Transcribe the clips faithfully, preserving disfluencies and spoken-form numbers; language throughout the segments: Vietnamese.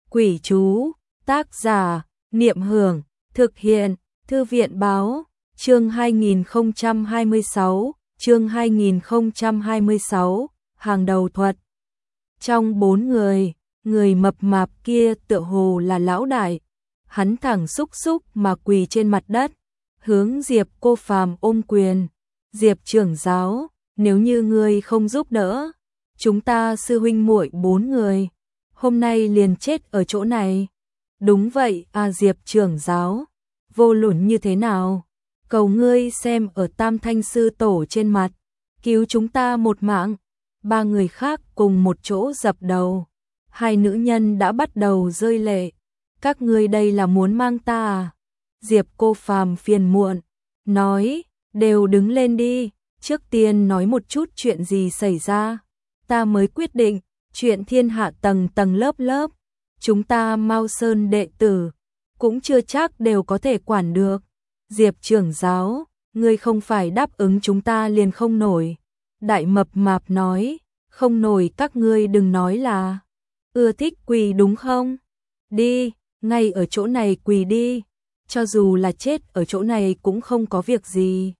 Quỷ chú, tác giả, Niệm Hưởng, thực hiện, Thư viện báo, chương hai nghìn không trăm hai mươi sáu, chương hai nghìn không trăm hai mươi sáu, hàng đầu thuật. Trong bốn người, người mập mạp kia tựa hồ là lão đại, hắn thẳng xúc xúc mà quỳ trên mặt đất, hướng Diệp Cô Phàm ôm quyền. Diệp trưởng giáo, nếu như ngươi không giúp đỡ, chúng ta sư huynh muội bốn người, hôm nay liền chết ở chỗ này. Đúng vậy à Diệp trưởng giáo, vô luận như thế nào, cầu ngươi xem ở Tam Thanh sư tổ trên mặt, cứu chúng ta một mạng. Ba người khác cùng một chỗ dập đầu, hai nữ nhân đã bắt đầu rơi lệ. Các ngươi đây là muốn mang ta à? Diệp Cô Phàm phiền muộn, nói, đều đứng lên đi, trước tiên nói một chút chuyện gì xảy ra, ta mới quyết định, chuyện thiên hạ tầng tầng lớp lớp, chúng ta Mao Sơn đệ tử, cũng chưa chắc đều có thể quản được. Diệp trưởng giáo, ngươi không phải đáp ứng chúng ta liền không nổi. Đại mập mạp nói, không nổi các ngươi đừng nói là ưa thích quỳ đúng không? Đi, ngay ở chỗ này quỳ đi, cho dù là chết ở chỗ này cũng không có việc gì.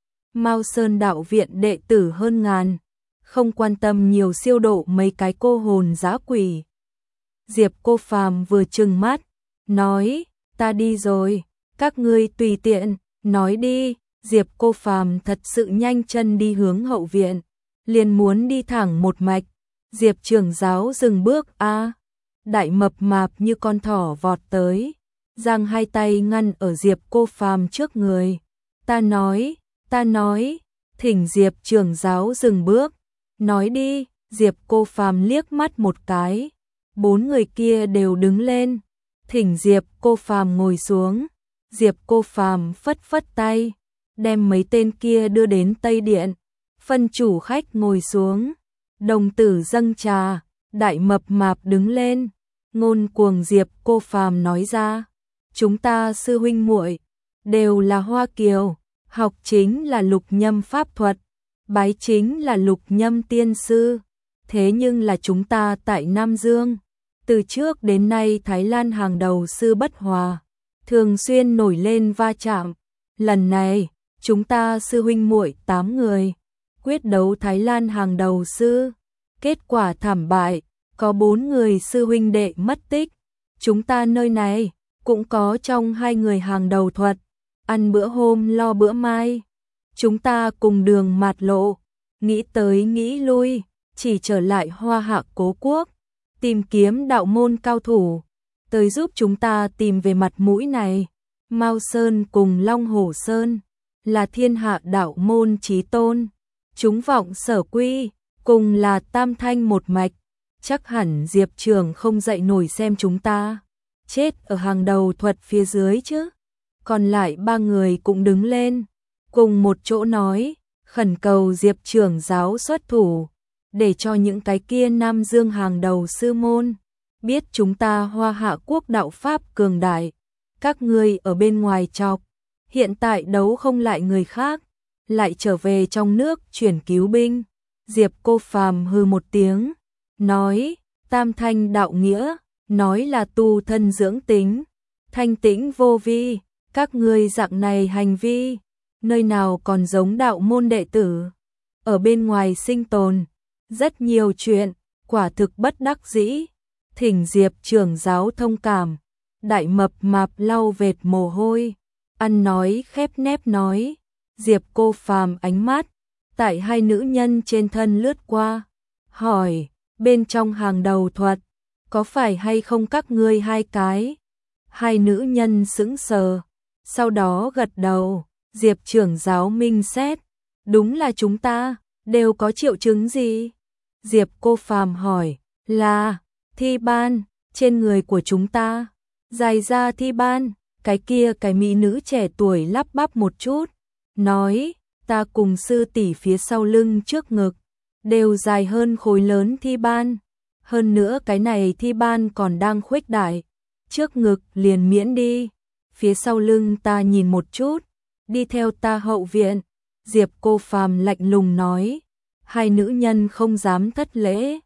Mao Sơn đạo viện đệ tử hơn ngàn, không quan tâm nhiều siêu độ mấy cái cô hồn dã quỷ. Diệp Cô Phàm vừa trừng mắt, nói, ta đi rồi, các ngươi tùy tiện, nói đi. Diệp Cô Phàm thật sự nhanh chân đi hướng hậu viện, liền muốn đi thẳng một mạch. Diệp trưởng giáo dừng bước a. Đại mập mạp như con thỏ vọt tới, giang hai tay ngăn ở Diệp Cô Phàm trước người. Ta nói, ta nói, thỉnh Diệp trưởng giáo dừng bước, nói đi. Diệp Cô Phàm liếc mắt một cái, bốn người kia đều đứng lên, thỉnh Diệp Cô Phàm ngồi xuống. Diệp Cô Phàm phất phất tay, đem mấy tên kia đưa đến Tây Điện, phân chủ khách ngồi xuống, đồng tử dâng trà. Đại mập mạp đứng lên, ngôn cuồng Diệp Cô Phàm nói ra, chúng ta sư huynh muội đều là Hoa Kiều, học chính là Lục Nhâm pháp thuật, bái chính là Lục Nhâm tiên sư, thế nhưng là chúng ta tại Nam Dương, từ trước đến nay Thái Lan hàng đầu sư bất hòa, thường xuyên nổi lên va chạm. Lần này, chúng ta sư huynh muội tám người, quyết đấu Thái Lan hàng đầu sư. Kết quả thảm bại, có bốn người sư huynh đệ mất tích. Chúng ta nơi này, cũng có trong hai người hàng đầu thuật. Ăn bữa hôm lo bữa mai. Chúng ta cùng đường mạt lộ, nghĩ tới nghĩ lui, chỉ trở lại Hoa Hạ Cố Quốc, tìm kiếm đạo môn cao thủ, tới giúp chúng ta tìm về mặt mũi này. Mao Sơn cùng Long Hổ Sơn là thiên hạ đạo môn chí tôn, chúng vọng sở quy, cùng là tam thanh một mạch, chắc hẳn Diệp Trường không dậy nổi xem chúng ta chết ở hàng đầu thuật phía dưới chứ. Còn lại ba người cũng đứng lên, cùng một chỗ nói, khẩn cầu Diệp trưởng giáo xuất thủ, để cho những cái kia Nam Dương hàng đầu sư môn biết chúng ta Hoa Hạ quốc đạo pháp cường đại. Các ngươi ở bên ngoài chọc, hiện tại đấu không lại người khác, lại trở về trong nước chuyển cứu binh. Diệp Cô Phàm hừ một tiếng, nói, tam thanh đạo nghĩa, nói là tu thân dưỡng tính, thanh tĩnh vô vi, các ngươi dạng này hành vi, nơi nào còn giống đạo môn đệ tử, ở bên ngoài sinh tồn, rất nhiều chuyện, quả thực bất đắc dĩ, thỉnh Diệp trưởng giáo thông cảm. Đại mập mạp lau vệt mồ hôi, ăn nói khép nép nói. Diệp Cô Phàm ánh mắt tại hai nữ nhân trên thân lướt qua, hỏi, bên trong hàng đầu thuật, có phải hay không các ngươi hai cái? Hai nữ nhân sững sờ, sau đó gật đầu. Diệp trưởng giáo minh xét, đúng là chúng ta, đều có triệu chứng gì? Diệp Cô Phàm hỏi, là thi ban trên người của chúng ta. Dài ra thi ban, cái kia cái mỹ nữ trẻ tuổi lắp bắp một chút, nói, ta cùng sư tỷ phía sau lưng trước ngực, đều dài hơn khối lớn thi ban, hơn nữa cái này thi ban còn đang khuếch đại, trước ngực liền miễn đi, phía sau lưng ta nhìn một chút, đi theo ta hậu viện. Diệp Cô Phàm lạnh lùng nói, hai nữ nhân không dám thất lễ,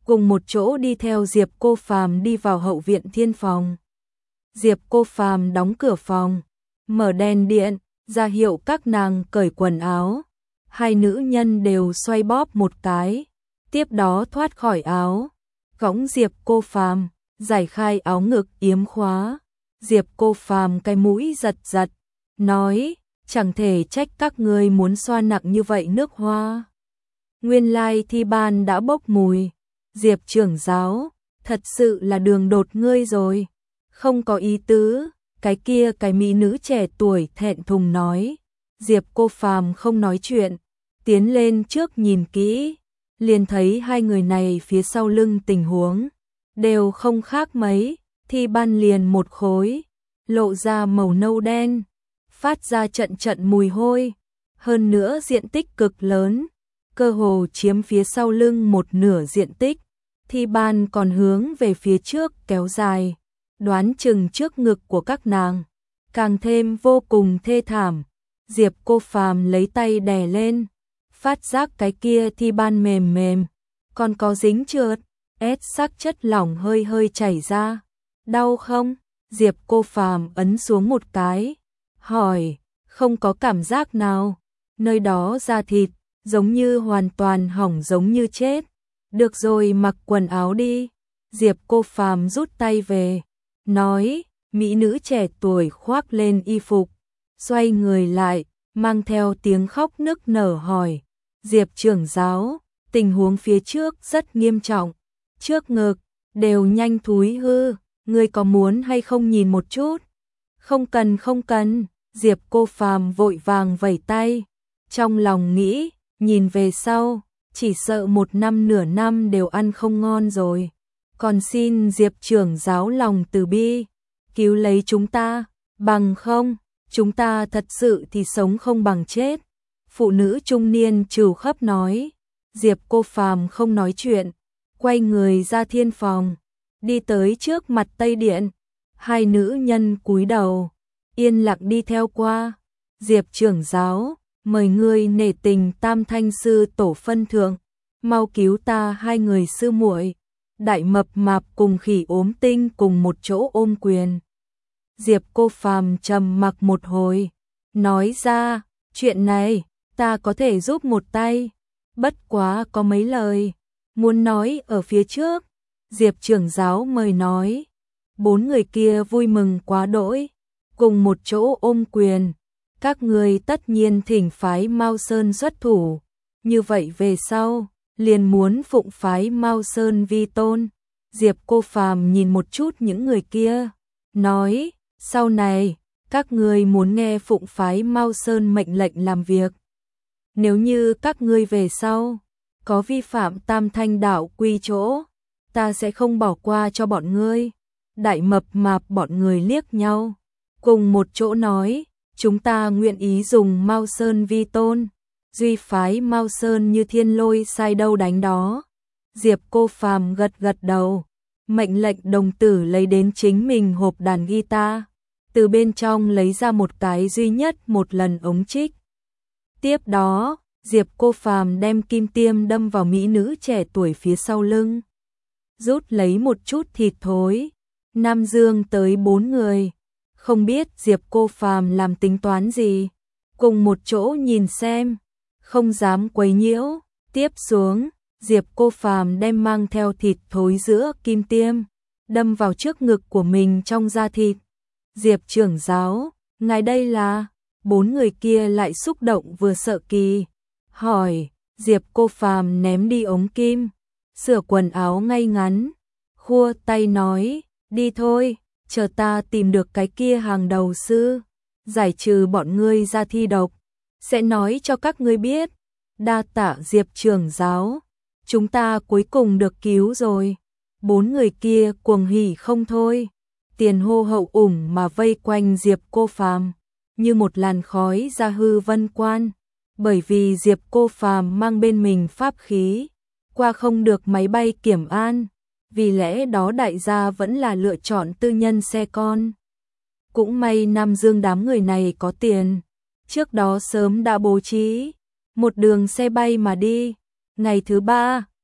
cùng một chỗ đi theo Diệp Cô Phàm đi vào hậu viện thiên phòng. Diệp Cô Phàm đóng cửa phòng, mở đèn điện, ra hiệu các nàng cởi quần áo. Hai nữ nhân đều xoay bóp một cái, tiếp đó thoát khỏi áo, cõng Diệp Cô Phàm, giải khai áo ngực yếm khóa. Diệp Cô Phàm cái mũi giật giật, nói, chẳng thể trách các ngươi muốn xoa nặng như vậy nước hoa. Nguyên lai thi ban đã bốc mùi. Diệp trưởng giáo, thật sự là đường đột ngươi rồi. Không có ý tứ, cái kia cái mỹ nữ trẻ tuổi thẹn thùng nói. Diệp Cô Phàm không nói chuyện, tiến lên trước nhìn kỹ, liền thấy hai người này phía sau lưng tình huống đều không khác mấy. Thi ban liền một khối, lộ ra màu nâu đen, phát ra trận trận mùi hôi, hơn nữa diện tích cực lớn, cơ hồ chiếm phía sau lưng một nửa diện tích. Thi ban còn hướng về phía trước kéo dài, đoán chừng trước ngực của các nàng, càng thêm vô cùng thê thảm. Diệp Cô Phàm lấy tay đè lên, phát giác cái kia thi ban mềm mềm, còn có dính trượt, ép sắc chất lỏng hơi hơi chảy ra. Đau không? Diệp Cô Phàm ấn xuống một cái, hỏi, không có cảm giác nào, nơi đó da thịt, giống như hoàn toàn hỏng giống như chết. Được rồi, mặc quần áo đi. Diệp Cô Phàm rút tay về, nói, mỹ nữ trẻ tuổi khoác lên y phục, xoay người lại, mang theo tiếng khóc nức nở hỏi, Diệp trưởng giáo, tình huống phía trước rất nghiêm trọng, trước ngực, đều nhanh thúi hư, ngươi có muốn hay không nhìn một chút? Không cần không cần, Diệp Cô Phàm vội vàng vẩy tay, trong lòng nghĩ, nhìn về sau, chỉ sợ một năm nửa năm đều ăn không ngon rồi. Còn xin Diệp trưởng giáo lòng từ bi, cứu lấy chúng ta, bằng không, chúng ta thật sự thì sống không bằng chết. Phụ nữ trung niên trừu khắp nói. Diệp Cô Phàm không nói chuyện, quay người ra thiên phòng, đi tới trước mặt Tây Điện. Hai nữ nhân cúi đầu, yên lặng đi theo qua. Diệp trưởng giáo, mời ngươi nể tình Tam Thanh sư tổ phân thượng, mau cứu ta hai người sư muội. Đại mập mạp cùng khỉ ốm tinh cùng một chỗ ôm quyền. Diệp Cô Phàm trầm mặc một hồi, nói ra, chuyện này, ta có thể giúp một tay, bất quá có mấy lời, muốn nói ở phía trước. Diệp trưởng giáo mời nói. Bốn người kia vui mừng quá đỗi, cùng một chỗ ôm quyền. Các người tất nhiên thỉnh phái Mao Sơn xuất thủ, như vậy về sau, liền muốn phụng phái Mao Sơn vi tôn. Diệp Cô Phàm nhìn một chút những người kia, nói, sau này, các ngươi muốn nghe phụng phái Mao Sơn mệnh lệnh làm việc. Nếu như các ngươi về sau, có vi phạm Tam Thanh đạo quy chỗ, ta sẽ không bỏ qua cho bọn ngươi. Đại mập mạp bọn người liếc nhau, cùng một chỗ nói, chúng ta nguyện ý dùng Mao Sơn vi tôn, duy phái Mao Sơn như thiên lôi sai đâu đánh đó. Diệp Cô Phàm gật gật đầu, mệnh lệnh đồng tử lấy đến chính mình hộp đàn guitar, từ bên trong lấy ra một cái duy nhất một lần ống trích. Tiếp đó, Diệp Cô Phàm đem kim tiêm đâm vào mỹ nữ trẻ tuổi phía sau lưng, rút lấy một chút thịt thối. Nam Dương tới bốn người, không biết Diệp Cô Phàm làm tính toán gì, cùng một chỗ nhìn xem, không dám quấy nhiễu. Tiếp xuống, Diệp Cô Phàm đem mang theo thịt thối giữa kim tiêm, đâm vào trước ngực của mình trong da thịt. Diệp trưởng giáo, ngài đây là? Bốn người kia lại xúc động vừa sợ kỳ, hỏi. Diệp Cô Phàm ném đi ống kim, sửa quần áo ngay ngắn, khua tay nói, đi thôi, chờ ta tìm được cái kia hàng đầu sư, giải trừ bọn ngươi ra thi độc, sẽ nói cho các ngươi biết. Đa tạ Diệp trưởng giáo, chúng ta cuối cùng được cứu rồi. Bốn người kia cuồng hỉ không thôi, tiền hô hậu ủng mà vây quanh Diệp Cô Phàm, như một làn khói ra hư vân quan. Bởi vì Diệp Cô Phàm mang bên mình pháp khí, qua không được máy bay kiểm an, vì lẽ đó đại gia vẫn là lựa chọn tư nhân xe con. Cũng may Nam Dương đám người này có tiền, trước đó sớm đã bố trí một đường xe bay mà đi. Ngày thứ ba,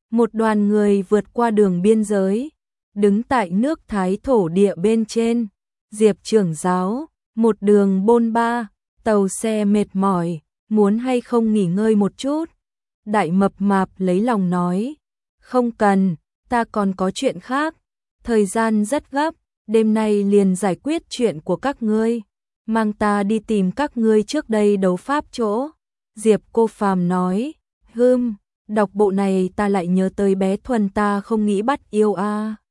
Một đoàn người vượt qua đường biên giới, đứng tại nước Thái thổ địa bên trên. Diệp trưởng giáo, một đường bôn ba, tàu xe mệt mỏi, muốn hay không nghỉ ngơi một chút? Đại mập mạp lấy lòng nói, không cần, ta còn có chuyện khác, thời gian rất gấp, đêm nay liền giải quyết chuyện của các ngươi, mang ta đi tìm các ngươi trước đây đấu pháp chỗ. Diệp Cô Phàm nói, hừm, đọc bộ này ta lại nhớ tới bé Thuần ta không nghĩ bắt yêu a.